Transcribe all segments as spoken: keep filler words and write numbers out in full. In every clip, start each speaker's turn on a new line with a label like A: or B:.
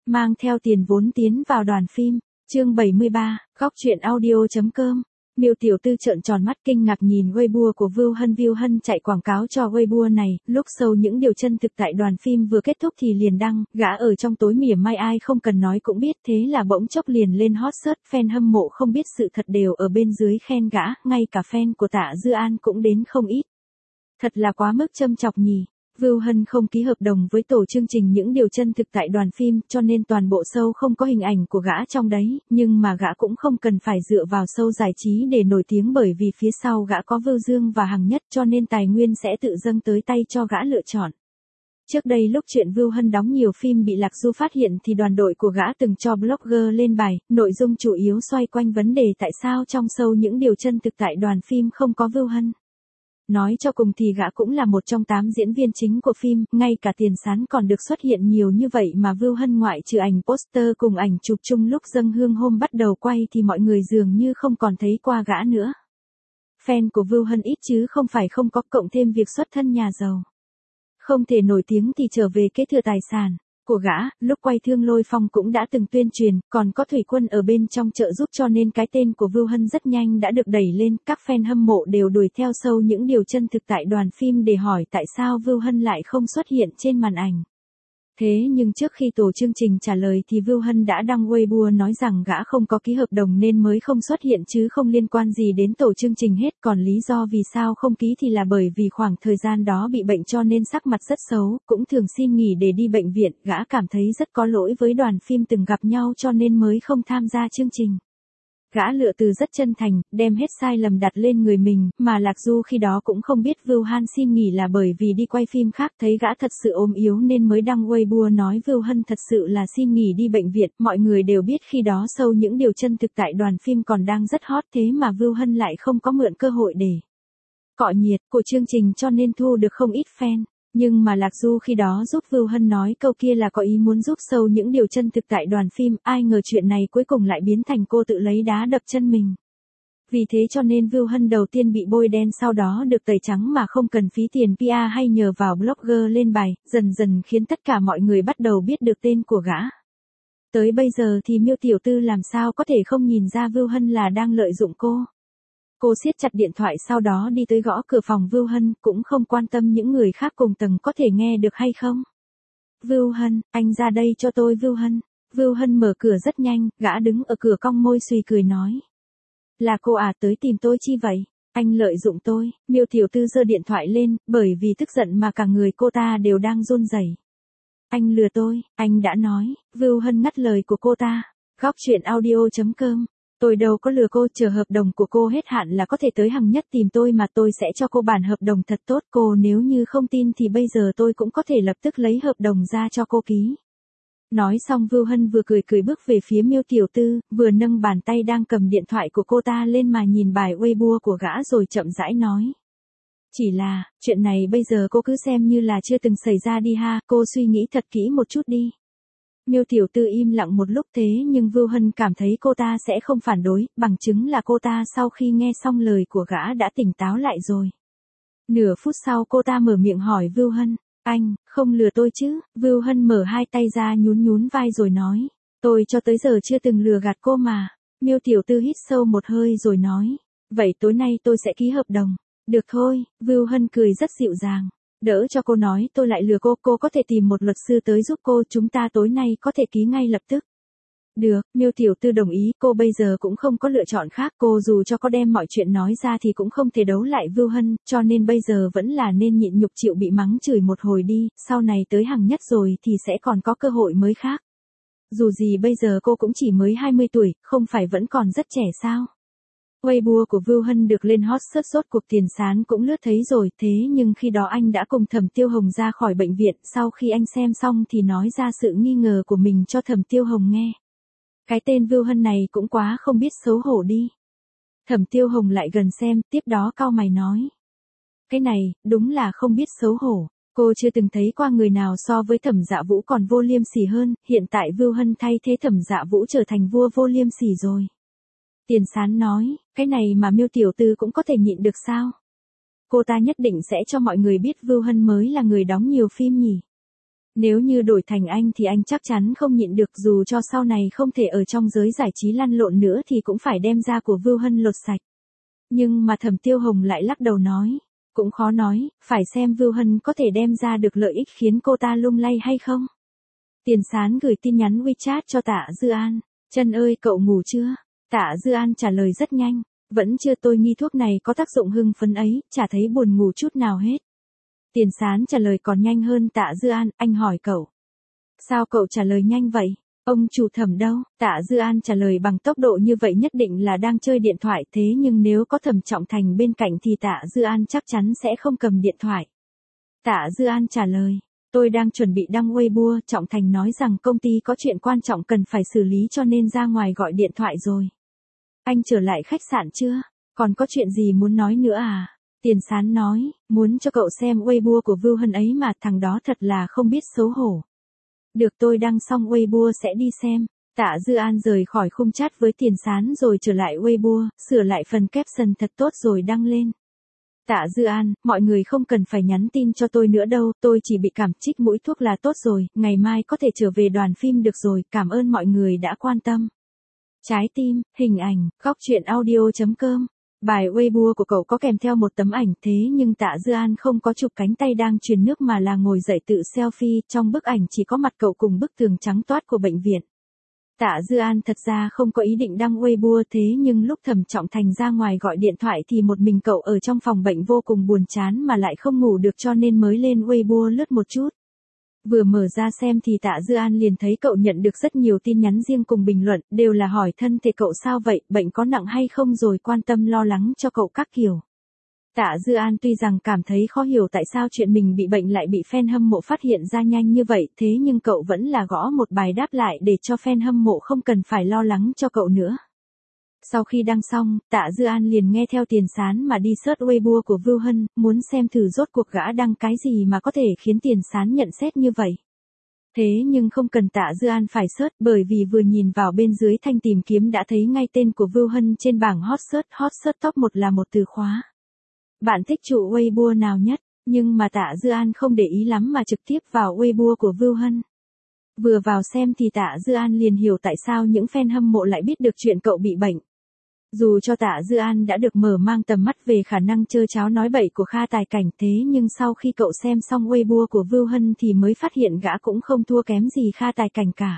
A: Mang theo tiền vốn tiến vào đoàn phim. Chương bảy mươi ba, góc truyện audio.com. Miêu tiểu tư trợn tròn mắt kinh ngạc nhìn Weibo của Vưu Hân. Vưu Hân chạy quảng cáo cho Weibo này, lúc sau những điều chân thực tại đoàn phim vừa kết thúc thì liền đăng, gã ở trong tối mỉa mai ai không cần nói cũng biết, thế là bỗng chốc liền lên hot search, fan hâm mộ không biết sự thật đều ở bên dưới khen gã, ngay cả fan của Tạ Dư An cũng đến không ít. Thật là quá mức châm chọc nhỉ. Vưu Hân không ký hợp đồng với tổ chương trình những điều chân thực tại đoàn phim, cho nên toàn bộ show không có hình ảnh của gã trong đấy, nhưng mà gã cũng không cần phải dựa vào show giải trí để nổi tiếng, bởi vì phía sau gã có Vưu Dương và Hằng Nhất, cho nên tài nguyên sẽ tự dâng tới tay cho gã lựa chọn. Trước đây lúc chuyện Vưu Hân đóng nhiều phim bị Lạc Du phát hiện thì đoàn đội của gã từng cho blogger lên bài, nội dung chủ yếu xoay quanh vấn đề tại sao trong show những điều chân thực tại đoàn phim không có Vưu Hân. Nói cho cùng thì gã cũng là một trong tám diễn viên chính của phim, ngay cả tiền sán còn được xuất hiện nhiều như vậy mà Vưu Hân ngoại trừ ảnh poster cùng ảnh chụp chung lúc dâng hương hôm bắt đầu quay thì mọi người dường như không còn thấy qua gã nữa. Fan của Vưu Hân ít chứ không phải không có, cộng thêm việc xuất thân nhà giàu. Không thể nổi tiếng thì trở về kế thừa tài sản của gã, lúc quay Thương Lôi Phong cũng đã từng tuyên truyền, còn có Thủy Quân ở bên trong trợ giúp, cho nên cái tên của Vưu Hân rất nhanh đã được đẩy lên, các fan hâm mộ đều đuổi theo sâu những điều chân thực tại đoàn phim để hỏi tại sao Vưu Hân lại không xuất hiện trên màn ảnh. Thế nhưng trước khi tổ chương trình trả lời thì Vưu Hân đã đăng Weibo nói rằng gã không có ký hợp đồng nên mới không xuất hiện chứ không liên quan gì đến tổ chương trình hết, còn lý do vì sao không ký thì là bởi vì khoảng thời gian đó bị bệnh cho nên sắc mặt rất xấu, cũng thường xin nghỉ để đi bệnh viện, gã cảm thấy rất có lỗi với đoàn phim từng gặp nhau cho nên mới không tham gia chương trình. Gã lựa từ rất chân thành, đem hết sai lầm đặt lên người mình, mà Lạc Du khi đó cũng không biết Vưu Hân xin nghỉ là bởi vì đi quay phim khác, thấy gã thật sự ốm yếu nên mới đăng Weibo nói Vưu Hân thật sự là xin nghỉ đi bệnh viện. Mọi người đều biết khi đó show những điều chân thực tại đoàn phim còn đang rất hot, thế mà Vưu Hân lại không có mượn cơ hội để cọ nhiệt của chương trình cho nên thu được không ít fan. Nhưng mà Lạc Du khi đó giúp Vưu Hân nói câu kia là có ý muốn giúp show những điều chân thực tại đoàn phim, ai ngờ chuyện này cuối cùng lại biến thành cô tự lấy đá đập chân mình. Vì thế cho nên Vưu Hân đầu tiên bị bôi đen, sau đó được tẩy trắng mà không cần phí tiền pê e hay nhờ vào blogger lên bài, dần dần khiến tất cả mọi người bắt đầu biết được tên của gã. Tới bây giờ thì Miêu tiểu tư làm sao có thể không nhìn ra Vưu Hân là đang lợi dụng cô. Cô siết chặt điện thoại sau đó đi tới gõ cửa phòng Vưu Hân, cũng không quan tâm những người khác cùng tầng có thể nghe được hay không. Vưu Hân, anh ra đây cho tôi. Vưu Hân. Vưu Hân mở cửa rất nhanh, gã đứng ở cửa cong môi suy cười nói. Là cô à, tới tìm tôi chi vậy? Anh lợi dụng tôi. Miêu tiểu tư giơ điện thoại lên, bởi vì tức giận mà cả người cô ta đều đang run rẩy. Anh lừa tôi, anh đã nói. Vưu Hân ngắt lời của cô ta. Góc truyện audio.com. Tôi đâu có lừa cô, chờ hợp đồng của cô hết hạn là có thể tới Hằng Nhất tìm tôi mà, tôi sẽ cho cô bản hợp đồng thật tốt, cô nếu như không tin thì bây giờ tôi cũng có thể lập tức lấy hợp đồng ra cho cô ký. Nói xong Vưu Hân vừa cười cười bước về phía Miêu tiểu tư, vừa nâng bàn tay đang cầm điện thoại của cô ta lên mà nhìn bài Weibo của gã rồi chậm rãi nói. Chỉ là, chuyện này bây giờ cô cứ xem như là chưa từng xảy ra đi ha, cô suy nghĩ thật kỹ một chút đi. Miêu tiểu tư im lặng một lúc, thế nhưng Vưu Hân cảm thấy cô ta sẽ không phản đối, bằng chứng là cô ta sau khi nghe xong lời của gã đã tỉnh táo lại rồi. Nửa phút sau cô ta mở miệng hỏi Vưu Hân, anh, không lừa tôi chứ? Vưu Hân mở hai tay ra nhún nhún vai rồi nói, tôi cho tới giờ chưa từng lừa gạt cô mà. Miêu tiểu tư hít sâu một hơi rồi nói, vậy tối nay tôi sẽ ký hợp đồng. Được thôi. Vưu Hân cười rất dịu dàng. Đỡ cho cô nói tôi lại lừa cô, cô có thể tìm một luật sư tới giúp cô, chúng ta tối nay có thể ký ngay lập tức. Được, Miêu tiểu tư đồng ý, cô bây giờ cũng không có lựa chọn khác, cô dù cho có đem mọi chuyện nói ra thì cũng không thể đấu lại Vưu Hân, cho nên bây giờ vẫn là nên nhịn nhục chịu bị mắng chửi một hồi đi, sau này tới Hằng Nhất rồi thì sẽ còn có cơ hội mới khác. Dù gì bây giờ cô cũng chỉ mới hai mươi tuổi, không phải vẫn còn rất trẻ sao. Weibo của Vưu Hân được lên hot search, rốt cuộc tiền sán cũng lướt thấy rồi, thế nhưng khi đó anh đã cùng Thẩm Tiêu Hồng ra khỏi bệnh viện, sau khi anh xem xong thì nói ra sự nghi ngờ của mình cho Thẩm Tiêu Hồng nghe. Cái tên Vưu Hân này cũng quá không biết xấu hổ đi. Thẩm Tiêu Hồng lại gần xem, tiếp đó cau mày nói. Cái này, đúng là không biết xấu hổ. Cô chưa từng thấy qua người nào so với Thẩm Dạ Vũ còn vô liêm sỉ hơn, hiện tại Vưu Hân thay thế Thẩm Dạ Vũ trở thành vua vô liêm sỉ rồi. Tiền sán nói, cái này mà Miêu tiểu tư cũng có thể nhịn được sao? Cô ta nhất định sẽ cho mọi người biết Vưu Hân mới là người đóng nhiều phim nhỉ. Nếu như đổi thành anh thì anh chắc chắn không nhịn được, dù cho sau này không thể ở trong giới giải trí lăn lộn nữa thì cũng phải đem da của Vưu Hân lột sạch. Nhưng mà Thẩm Tiêu Hồng lại lắc đầu nói, cũng khó nói, phải xem Vưu Hân có thể đem ra được lợi ích khiến cô ta lung lay hay không. Tiền Sán gửi tin nhắn WeChat cho Tạ Dư An, Chân ơi cậu ngủ chưa? Tạ Dư An trả lời rất nhanh, vẫn chưa, tôi nghi thuốc này có tác dụng hưng phấn ấy, chả thấy buồn ngủ chút nào hết. Tiền Sán trả lời còn nhanh hơn Tạ Dư An, anh hỏi cậu. Sao cậu trả lời nhanh vậy? Ông chủ Thẩm đâu? Tạ Dư An trả lời bằng tốc độ như vậy nhất định là đang chơi điện thoại, thế nhưng nếu có Thẩm Trọng Thành bên cạnh thì Tạ Dư An chắc chắn sẽ không cầm điện thoại. Tạ Dư An trả lời, tôi đang chuẩn bị đăng Weibo, Trọng Thành nói rằng công ty có chuyện quan trọng cần phải xử lý cho nên ra ngoài gọi điện thoại rồi. Anh trở lại khách sạn chưa? Còn có chuyện gì muốn nói nữa à? Tiền Sán nói, muốn cho cậu xem Weibo của Vưu Hân ấy mà, thằng đó thật là không biết xấu hổ. Được, tôi đăng xong Weibo sẽ đi xem. Tạ Dư An rời khỏi khung chat với Tiền Sán rồi trở lại Weibo, sửa lại phần caption thật tốt rồi đăng lên. Tạ Dư An, mọi người không cần phải nhắn tin cho tôi nữa đâu, tôi chỉ bị cảm trích mũi thuốc là tốt rồi, ngày mai có thể trở về đoàn phim được rồi, cảm ơn mọi người đã quan tâm. Trái tim, hình ảnh, góc truyện audio chấm com. Bài Weibo của cậu có kèm theo một tấm ảnh, thế nhưng Tạ Dư An không có chụp cánh tay đang truyền nước mà là ngồi dậy tự selfie, trong bức ảnh chỉ có mặt cậu cùng bức tường trắng toát của bệnh viện. Tạ Dư An thật ra không có ý định đăng Weibo, thế nhưng lúc Thẩm Trọng Thành ra ngoài gọi điện thoại thì một mình cậu ở trong phòng bệnh vô cùng buồn chán mà lại không ngủ được cho nên mới lên Weibo lướt một chút. Vừa mở ra xem thì Tạ Dư An liền thấy cậu nhận được rất nhiều tin nhắn riêng cùng bình luận, đều là hỏi thân thể cậu sao vậy, bệnh có nặng hay không rồi quan tâm lo lắng cho cậu các kiểu. Tạ Dư An tuy rằng cảm thấy khó hiểu tại sao chuyện mình bị bệnh lại bị fan hâm mộ phát hiện ra nhanh như vậy, thế nhưng cậu vẫn là gõ một bài đáp lại để cho fan hâm mộ không cần phải lo lắng cho cậu nữa. Sau khi đăng xong, Tạ Dư An liền nghe theo Tiền Sán mà đi search Weibo của Vưu Hân, muốn xem thử rốt cuộc gã đăng cái gì mà có thể khiến Tiền Sán nhận xét như vậy. Thế nhưng không cần Tạ Dư An phải search, bởi vì vừa nhìn vào bên dưới thanh tìm kiếm đã thấy ngay tên của Vưu Hân trên bảng hot search, hot search top một là một từ khóa. Bạn thích trụ Weibo nào nhất? Nhưng mà Tạ Dư An không để ý lắm mà trực tiếp vào Weibo của Vưu Hân. Vừa vào xem thì Tạ Dư An liền hiểu tại sao những fan hâm mộ lại biết được chuyện cậu bị bệnh. Dù cho Tạ Dư An đã được mở mang tầm mắt về khả năng trơ tráo nói bậy của Kha Tài Cảnh, thế nhưng sau khi cậu xem xong Weibo của Vưu Hân thì mới phát hiện gã cũng không thua kém gì Kha Tài Cảnh cả.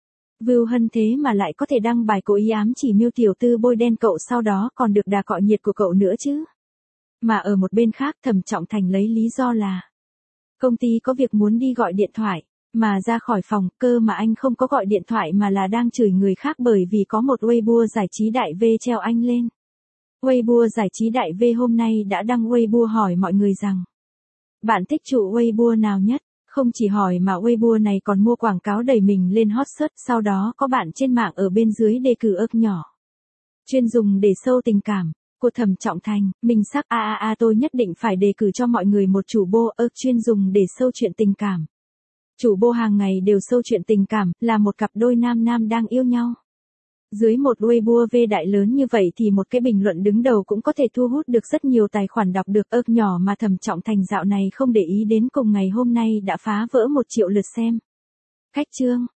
A: Vưu Hân thế mà lại có thể đăng bài cố ý ám chỉ Miêu tiểu thư bôi đen cậu, sau đó còn được đà cọ nhiệt của cậu nữa chứ. Mà ở một bên khác Thẩm Trọng Thành lấy lý do là công ty có việc muốn đi gọi điện thoại, mà ra khỏi phòng, cơ mà anh không có gọi điện thoại mà là đang chửi người khác bởi vì có một Weibo giải trí đại V treo anh lên. Weibo giải trí đại V hôm nay đã đăng Weibo hỏi mọi người rằng bạn thích trụ Weibo nào nhất? Không chỉ hỏi mà Weibo này còn mua quảng cáo đẩy mình lên hot search, sau đó có bạn trên mạng ở bên dưới đề cử ức nhỏ. Chuyên dùng để sâu tình cảm. Của Thẩm Trọng Thành, mình sắc a a a tôi nhất định phải đề cử cho mọi người một chủ bô ức chuyên dùng để sâu chuyện tình cảm. Chủ bô hàng ngày đều sâu chuyện tình cảm, là một cặp đôi nam nam đang yêu nhau. Dưới một Weibo V đại lớn như vậy thì một cái bình luận đứng đầu cũng có thể thu hút được rất nhiều tài khoản đọc được ức nhỏ mà Thẩm Trọng Thành dạo này không để ý đến cùng ngày hôm nay đã phá vỡ một triệu lượt xem. Cách chương